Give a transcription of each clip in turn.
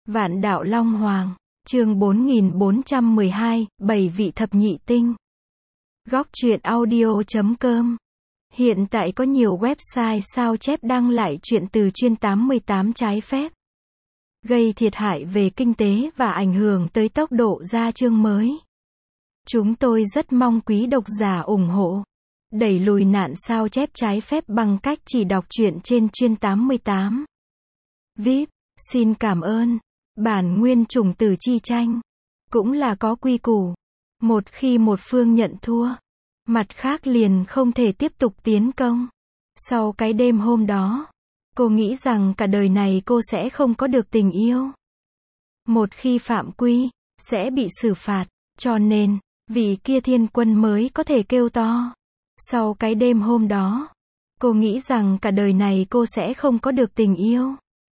Vạn đạo Long Hoàng, chương 4412, 7 vị thập nhị tinh. Góc truyện audio.com. Hiện tại có nhiều website sao chép đăng lại truyện từ chuyên 88 trái phép, gây thiệt hại về kinh tế và ảnh hưởng tới tốc độ ra chương mới. Chúng tôi rất mong quý độc giả ủng hộ, đẩy lùi nạn sao chép trái phép bằng cách chỉ đọc truyện trên chuyên 88. VIP, xin cảm ơn. Bản nguyên chủng tử chi tranh cũng là có quy củ. Một khi một phương nhận thua, mặt khác liền không thể tiếp tục tiến công. Sau cái đêm hôm đó, cô nghĩ rằng cả đời này cô sẽ không có được tình yêu. Một khi phạm quy, sẽ bị xử phạt, cho nên, vị kia thiên quân mới có thể kêu to. Sau cái đêm hôm đó, cô nghĩ rằng cả đời này cô sẽ không có được tình yêu.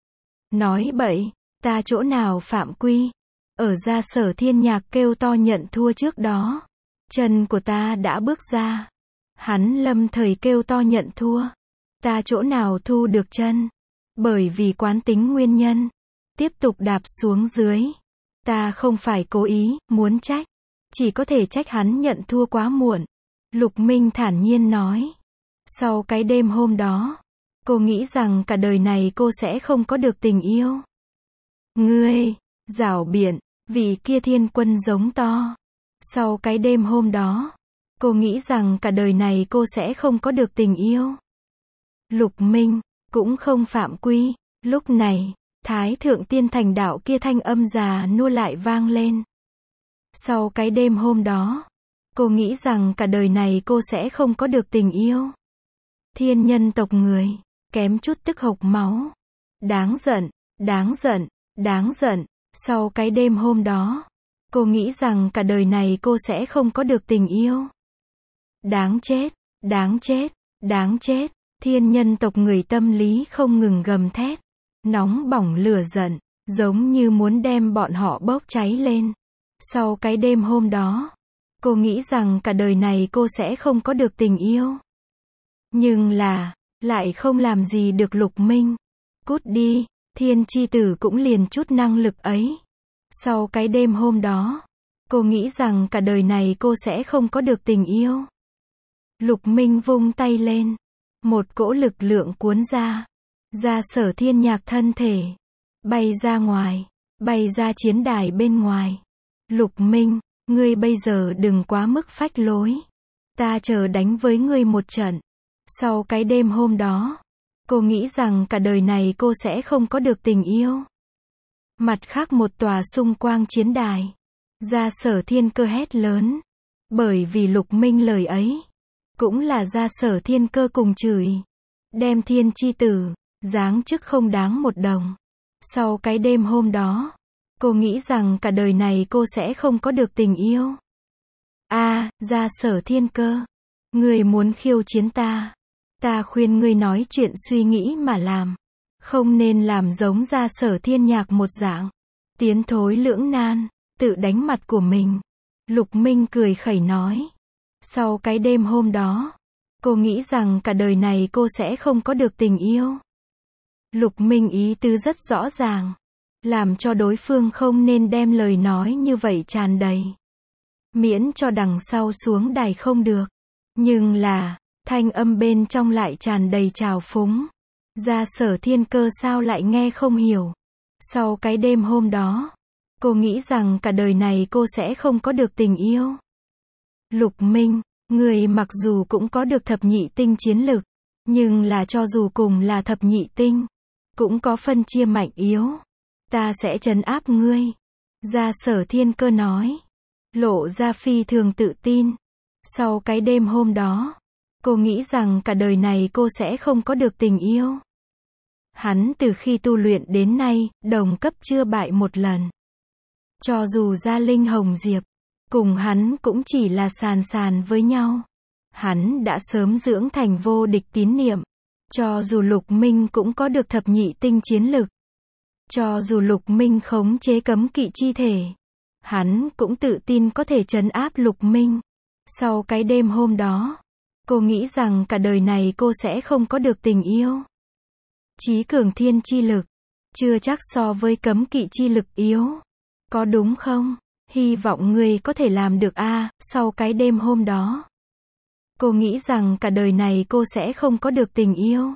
Nói bậy, ta chỗ nào phạm quy? Ở Gia Sở Thiên Nhạc kêu to nhận thua trước đó, chân của ta đã bước ra. Hắn lâm thời kêu to nhận thua. Ta chỗ nào thu được chân? Bởi vì quán tính nguyên nhân, tiếp tục đạp xuống dưới. Ta không phải cố ý, muốn trách. Chỉ có thể trách hắn nhận thua quá muộn. Lục Minh thản nhiên nói. Sau cái đêm hôm đó, cô nghĩ rằng cả đời này cô sẽ không có được tình yêu. Ngươi, giảo biện, vị kia thiên quân giống to. Sau cái đêm hôm đó, cô nghĩ rằng cả đời này cô sẽ không có được tình yêu. Lục Minh, cũng không phạm quy. Lúc này, Thái Thượng Tiên Thành Đạo kia thanh âm già nua lại vang lên. Sau cái đêm hôm đó, cô nghĩ rằng cả đời này cô sẽ không có được tình yêu. Thiên nhân tộc người, kém chút tức hộc máu. Đáng giận, đáng giận, đáng giận. Sau cái đêm hôm đó, cô nghĩ rằng cả đời này cô sẽ không có được tình yêu. Đáng chết, đáng chết, đáng chết. Thiên nhân tộc người tâm lý không ngừng gầm thét, nóng bỏng lửa giận, giống như muốn đem bọn họ bốc cháy lên. Sau cái đêm hôm đó, cô nghĩ rằng cả đời này cô sẽ không có được tình yêu. Nhưng là, lại không làm gì được Lục Minh. Cút đi, thiên chi tử cũng liền chút năng lực ấy. Sau cái đêm hôm đó, cô nghĩ rằng cả đời này cô sẽ không có được tình yêu. Lục Minh vung tay lên, một cỗ lực lượng cuốn ra. Gia Sở Thiên Nhạc thân thể bay ra ngoài, bay ra chiến đài bên ngoài. Lục Minh, ngươi bây giờ đừng quá mức phách lối. Ta chờ đánh với ngươi một trận. Sau cái đêm hôm đó, cô nghĩ rằng cả đời này cô sẽ không có được tình yêu. Mặt khác một tòa xung quang chiến đài, Gia Sở Thiên Cơ hét lớn. Bởi vì Lục Minh lời ấy, cũng là Gia Sở Thiên Cơ cùng chửi. Đem thiên chi tử, giáng chức không đáng một đồng. Sau cái đêm hôm đó, cô nghĩ rằng cả đời này cô sẽ không có được tình yêu. Gia Sở Thiên Cơ, ngươi muốn khiêu chiến ta. Ta khuyên ngươi nói chuyện suy nghĩ mà làm. Không nên làm giống Gia Sở Thiên Nhạc một dạng. Tiến thối lưỡng nan, tự đánh mặt của mình. Lục Minh cười khẩy nói. Sau cái đêm hôm đó, cô nghĩ rằng cả đời này cô sẽ không có được tình yêu. Lục Minh ý tứ rất rõ ràng, làm cho đối phương không nên đem lời nói như vậy tràn đầy. Miễn cho đằng sau xuống đài không được. Nhưng là, thanh âm bên trong lại tràn đầy trào phúng. Gia Sở Thiên Cơ sao lại nghe không hiểu. Sau cái đêm hôm đó, cô nghĩ rằng cả đời này cô sẽ không có được tình yêu. Lục Minh, người mặc dù cũng có được thập nhị tinh chiến lực, nhưng là cho dù cùng là thập nhị tinh, cũng có phân chia mạnh yếu. Ta sẽ trấn áp ngươi. Gia Sở Thiên Cơ nói, lộ ra phi thường tự tin. Sau cái đêm hôm đó, cô nghĩ rằng cả đời này cô sẽ không có được tình yêu. Hắn từ khi tu luyện đến nay, đồng cấp chưa bại một lần. Cho dù Gia Linh Hồng Diệp, cùng hắn cũng chỉ là sàn sàn với nhau. Hắn đã sớm dưỡng thành vô địch tín niệm. Cho dù Lục Minh cũng có được thập nhị tinh chiến lực. Cho dù Lục Minh khống chế cấm kỵ chi thể, hắn cũng tự tin có thể trấn áp Lục Minh. Sau cái đêm hôm đó, cô nghĩ rằng cả đời này cô sẽ không có được tình yêu. Chí cường thiên chi lực, chưa chắc so với cấm kỵ chi lực yếu. Có đúng không? Hy vọng ngươi có thể làm được a. Sau cái đêm hôm đó, cô nghĩ rằng cả đời này cô sẽ không có được tình yêu.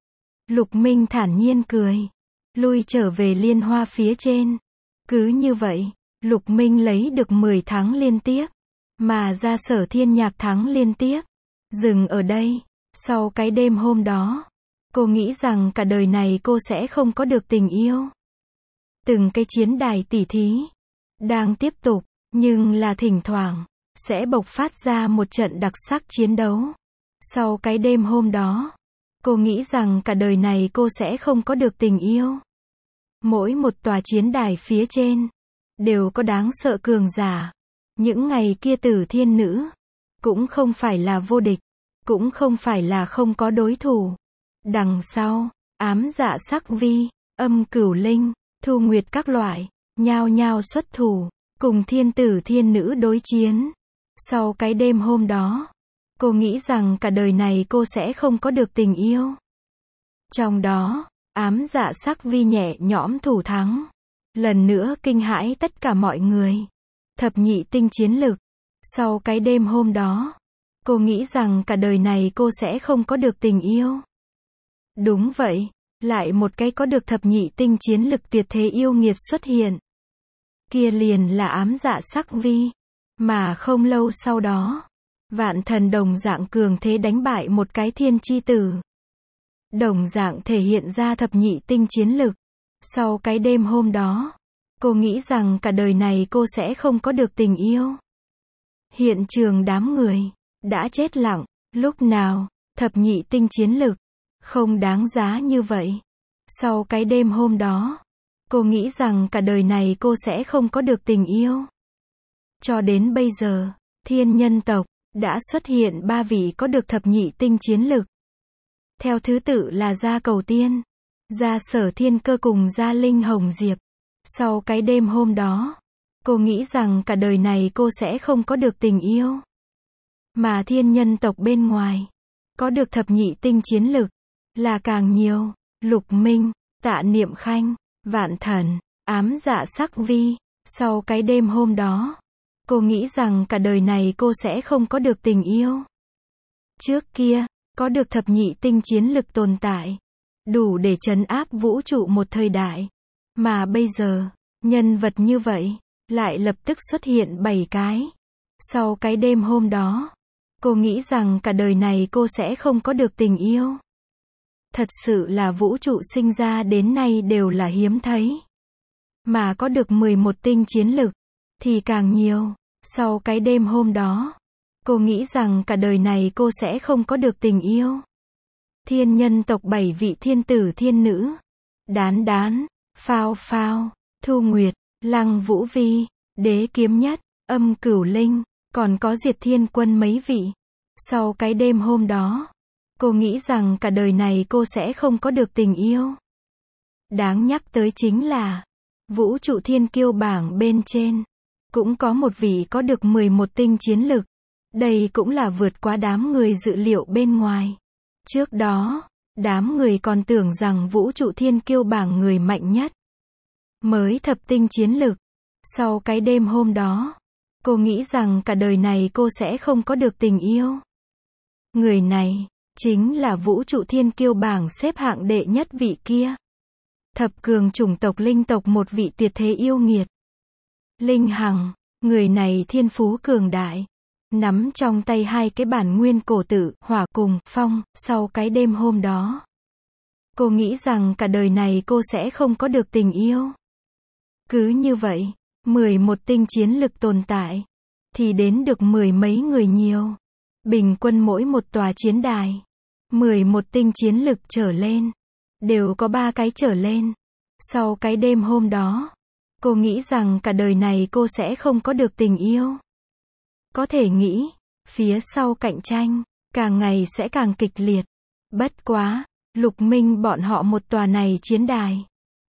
Lục Minh thản nhiên cười, lui trở về liên hoa phía trên. Cứ như vậy, Lục Minh lấy được 10 tháng liên tiếp, mà Gia Sở Thiên Nhạc thắng liên tiếp. Dừng ở đây, sau cái đêm hôm đó, cô nghĩ rằng cả đời này cô sẽ không có được tình yêu. Từng cái chiến đài tỉ thí đang tiếp tục, nhưng là thỉnh thoảng sẽ bộc phát ra một trận đặc sắc chiến đấu. Sau cái đêm hôm đó, cô nghĩ rằng cả đời này cô sẽ không có được tình yêu. Mỗi một tòa chiến đài phía trên đều có đáng sợ cường giả. Những ngày kia Tử Thiên Nữ cũng không phải là vô địch, cũng không phải là không có đối thủ. Đằng sau, Ám Dạ Sắc Vi, Âm Cửu Linh, Thu Nguyệt các loại, nhao nhao xuất thủ, cùng Thiên Tử Thiên Nữ đối chiến. Sau cái đêm hôm đó, cô nghĩ rằng cả đời này cô sẽ không có được tình yêu. Trong đó, Ám Dạ Sắc Vi nhẹ nhõm thủ thắng, lần nữa kinh hãi tất cả mọi người. Thập nhị tinh chiến lực. Sau cái đêm hôm đó, cô nghĩ rằng cả đời này cô sẽ không có được tình yêu. Đúng vậy, lại một cái có được thập nhị tinh chiến lực tuyệt thế yêu nghiệt xuất hiện. Kia liền là Ám Dạ Sắc Vi. Mà không lâu sau đó, Vạn Thần đồng dạng cường thế đánh bại một cái thiên chi tử. Đồng dạng thể hiện ra thập nhị tinh chiến lực. Sau cái đêm hôm đó, cô nghĩ rằng cả đời này cô sẽ không có được tình yêu. Hiện trường đám người đã chết lặng. Lúc nào, thập nhị tinh chiến lực không đáng giá như vậy. Sau cái đêm hôm đó, cô nghĩ rằng cả đời này cô sẽ không có được tình yêu. Cho đến bây giờ, Thiên Nhân tộc đã xuất hiện 3 vị có được thập nhị tinh chiến lực. Theo thứ tự là Gia Cầu Tiên, Gia Sở Thiên Cơ cùng Gia Linh Hồng Diệp. Sau cái đêm hôm đó, cô nghĩ rằng cả đời này cô sẽ không có được tình yêu. Mà Thiên Nhân tộc bên ngoài, có được thập nhị tinh chiến lực là càng nhiều. Lục Minh, Tạ Niệm Khanh, Vạn Thần, Ám Dạ Sắc Vi. Sau cái đêm hôm đó, cô nghĩ rằng cả đời này cô sẽ không có được tình yêu. Trước kia, có được thập nhị tinh chiến lực tồn tại, đủ để trấn áp vũ trụ một thời đại. Mà bây giờ, nhân vật như vậy, lại lập tức xuất hiện 7 cái. Sau cái đêm hôm đó, cô nghĩ rằng cả đời này cô sẽ không có được tình yêu. Thật sự là vũ trụ sinh ra đến nay đều là hiếm thấy. Mà có được 11 tinh chiến lực, thì càng nhiều. Sau cái đêm hôm đó, cô nghĩ rằng cả đời này cô sẽ không có được tình yêu. Thiên Nhân tộc 7 vị thiên tử thiên nữ. Đán Đán, Phao Phao, Thu Nguyệt, Lăng Vũ Vi, Đế Kiếm Nhất, Âm Cửu Linh, còn có Diệt Thiên Quân mấy vị. Sau cái đêm hôm đó, cô nghĩ rằng cả đời này cô sẽ không có được tình yêu. Đáng nhắc tới chính là, vũ trụ thiên kiêu bảng bên trên, cũng có một vị có được 11 tinh chiến lực. Đây cũng là vượt quá đám người dự liệu bên ngoài. Trước đó, đám người còn tưởng rằng vũ trụ thiên kiêu bảng người mạnh nhất mới thập tinh chiến lực. Sau cái đêm hôm đó, cô nghĩ rằng cả đời này cô sẽ không có được tình yêu. Người này, chính là vũ trụ thiên kiêu bảng xếp hạng đệ nhất vị kia. Thập cường chủng tộc linh tộc một vị tuyệt thế yêu nghiệt. Linh Hằng, người này thiên phú cường đại. Nắm trong tay 2 cái bản nguyên cổ tử, hỏa cùng, phong. Sau cái đêm hôm đó, cô nghĩ rằng cả đời này cô sẽ không có được tình yêu. Cứ như vậy, 11 tinh chiến lực tồn tại, thì đến được 10 mấy người nhiều. Bình quân mỗi một tòa chiến đài, 11 tinh chiến lực trở lên, đều có 3 cái trở lên. Sau cái đêm hôm đó, cô nghĩ rằng cả đời này cô sẽ không có được tình yêu. Có thể nghĩ, phía sau cạnh tranh, càng ngày sẽ càng kịch liệt. Bất quá, Lục Minh bọn họ một tòa này chiến đài,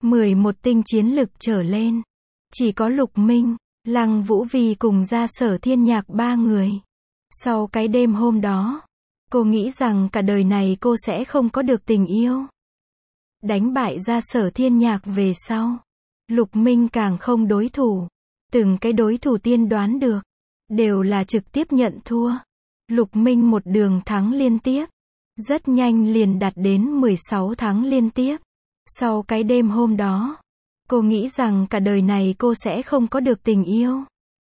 11 tinh chiến lực trở lên. Chỉ có Lục Minh, Lăng Vũ Vi cùng Gia Sở Thiên Nhạc 3 người. Sau cái đêm hôm đó, cô nghĩ rằng cả đời này cô sẽ không có được tình yêu. Đánh bại Gia Sở Thiên Nhạc về sau, Lục Minh càng không đối thủ. Từng cái đối thủ tiên đoán được, đều là trực tiếp nhận thua. Lục Minh một đường thắng liên tiếp, rất nhanh liền đạt đến 16 thắng liên tiếp. Sau cái đêm hôm đó, cô nghĩ rằng cả đời này cô sẽ không có được tình yêu.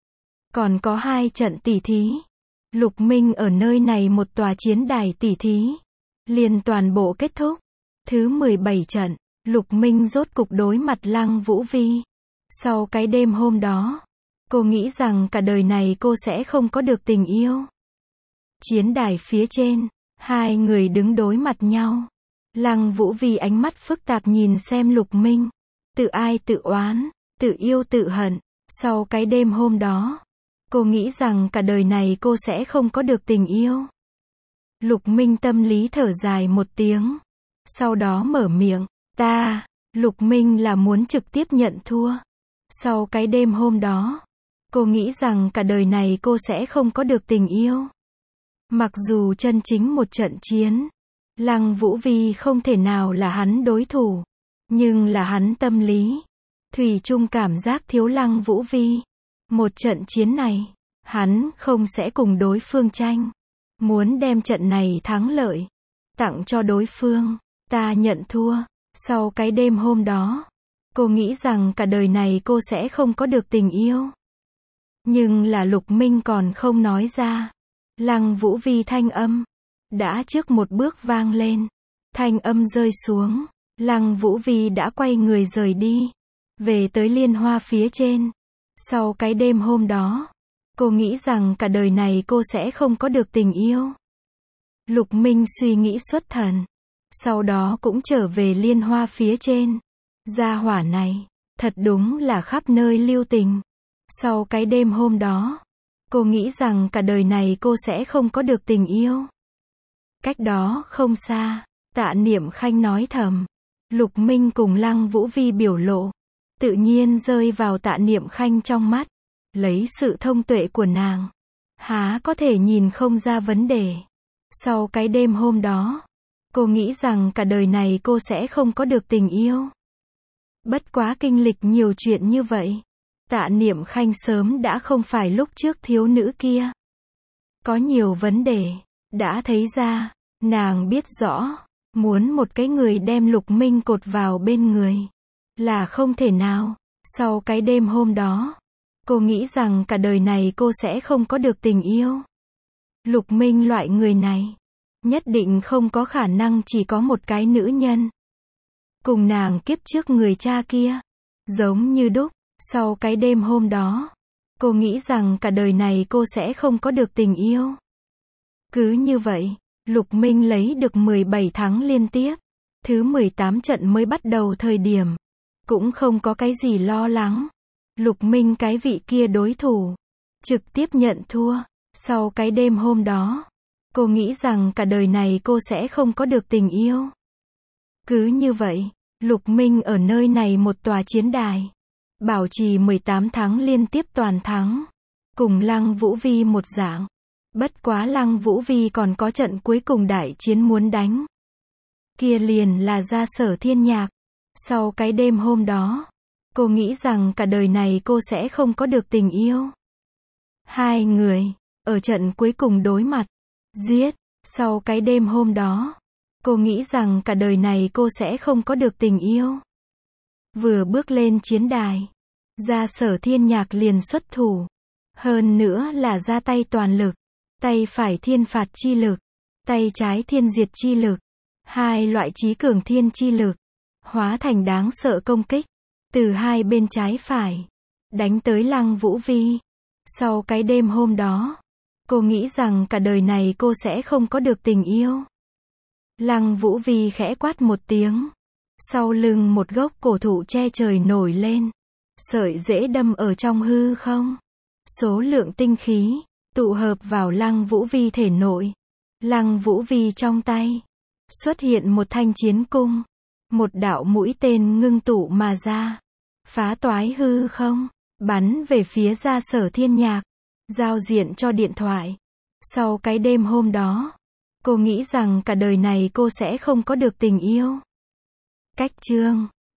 Còn có 2 trận tỉ thí. Lục Minh ở nơi này một tòa chiến đài tỉ thí, liền toàn bộ kết thúc. Thứ 17 trận, Lục Minh rốt cục đối mặt Lăng Vũ Vi. Sau cái đêm hôm đó, cô nghĩ rằng cả đời này cô sẽ không có được tình yêu. Chiến đài phía trên, 2 người đứng đối mặt nhau. Lăng Vũ Vi ánh mắt phức tạp nhìn xem Lục Minh. Tự ai tự oán, tự yêu tự hận. Sau cái đêm hôm đó, cô nghĩ rằng cả đời này cô sẽ không có được tình yêu. Lục Minh tâm lý thở dài một tiếng. Sau đó mở miệng, Lục Minh là muốn trực tiếp nhận thua. Sau cái đêm hôm đó, cô nghĩ rằng cả đời này cô sẽ không có được tình yêu. Mặc dù chân chính một trận chiến, Lăng Vũ Vi không thể nào là hắn đối thủ, nhưng là hắn tâm lý, thủy chung cảm giác thiếu Lăng Vũ Vi. Một trận chiến này, hắn không sẽ cùng đối phương tranh, muốn đem trận này thắng lợi, tặng cho đối phương. Ta nhận thua. Sau cái đêm hôm đó, cô nghĩ rằng cả đời này cô sẽ không có được tình yêu. Nhưng là Lục Minh còn không nói ra. Lăng Vũ Vi thanh âm đã trước một bước vang lên. Thanh âm rơi xuống, Lăng Vũ Vi đã quay người rời đi, về tới liên hoa phía trên. Sau cái đêm hôm đó, cô nghĩ rằng cả đời này cô sẽ không có được tình yêu. Lục Minh suy nghĩ xuất thần, sau đó cũng trở về liên hoa phía trên. Gia hỏa này, thật đúng là khắp nơi lưu tình. Sau cái đêm hôm đó, cô nghĩ rằng cả đời này cô sẽ không có được tình yêu. Cách đó không xa, Tạ Niệm Khanh nói thầm. Lục Minh cùng Lăng Vũ Vi biểu lộ, tự nhiên rơi vào Tạ Niệm Khanh trong mắt. Lấy sự thông tuệ của nàng, há có thể nhìn không ra vấn đề. Sau cái đêm hôm đó, cô nghĩ rằng cả đời này cô sẽ không có được tình yêu. Bất quá kinh lịch nhiều chuyện như vậy, Tạ Niệm Khanh sớm đã không phải lúc trước thiếu nữ kia. Có nhiều vấn đề, đã thấy ra, nàng biết rõ, muốn một cái người đem Lục Minh cột vào bên người, là không thể nào. Sau cái đêm hôm đó, cô nghĩ rằng cả đời này cô sẽ không có được tình yêu. Lục Minh loại người này, nhất định không có khả năng chỉ có một cái nữ nhân. Cùng nàng kiếp trước người cha kia, giống như đúc. Sau cái đêm hôm đó, cô nghĩ rằng cả đời này cô sẽ không có được tình yêu. Cứ như vậy, Lục Minh lấy được 17 thắng liên tiếp. Thứ 18 trận mới bắt đầu thời điểm, cũng không có cái gì lo lắng. Lục Minh cái vị kia đối thủ, trực tiếp nhận thua. Sau cái đêm hôm đó, cô nghĩ rằng cả đời này cô sẽ không có được tình yêu. Cứ như vậy, Lục Minh ở nơi này một tòa chiến đài, bảo trì 18 thắng liên tiếp toàn thắng, cùng Lăng Vũ Vi một dạng. Bất quá Lăng Vũ Vi còn có trận cuối cùng đại chiến muốn đánh. Kia liền là Gia Sở Thiên Nhạc. Sau cái đêm hôm đó, cô nghĩ rằng cả đời này cô sẽ không có được tình yêu. 2 người, ở trận cuối cùng đối mặt, giết. Sau cái đêm hôm đó, cô nghĩ rằng cả đời này cô sẽ không có được tình yêu. Vừa bước lên chiến đài, Gia Sở Thiên Nhạc liền xuất thủ. Hơn nữa là ra tay toàn lực. Tay phải thiên phạt chi lực, tay trái thiên diệt chi lực. 2 loại chí cường thiên chi lực, hóa thành đáng sợ công kích, từ 2 bên trái phải, đánh tới Lăng Vũ Vi. Sau cái đêm hôm đó, cô nghĩ rằng cả đời này cô sẽ không có được tình yêu. Lăng Vũ Vi khẽ quát một tiếng. Sau lưng một gốc cổ thụ che trời nổi lên. Sợi rễ đâm ở trong hư không. Số lượng tinh khí, tụ hợp vào Lăng Vũ Vi thể nội. Lăng Vũ Vi trong tay, xuất hiện một thanh chiến cung. Một đạo mũi tên ngưng tụ mà ra. Phá toái hư không, bắn về phía Gia Sở Thiên Nhạc. Giao diện cho điện thoại. Sau cái đêm hôm đó, cô nghĩ rằng cả đời này cô sẽ không có được tình yêu. Cách chương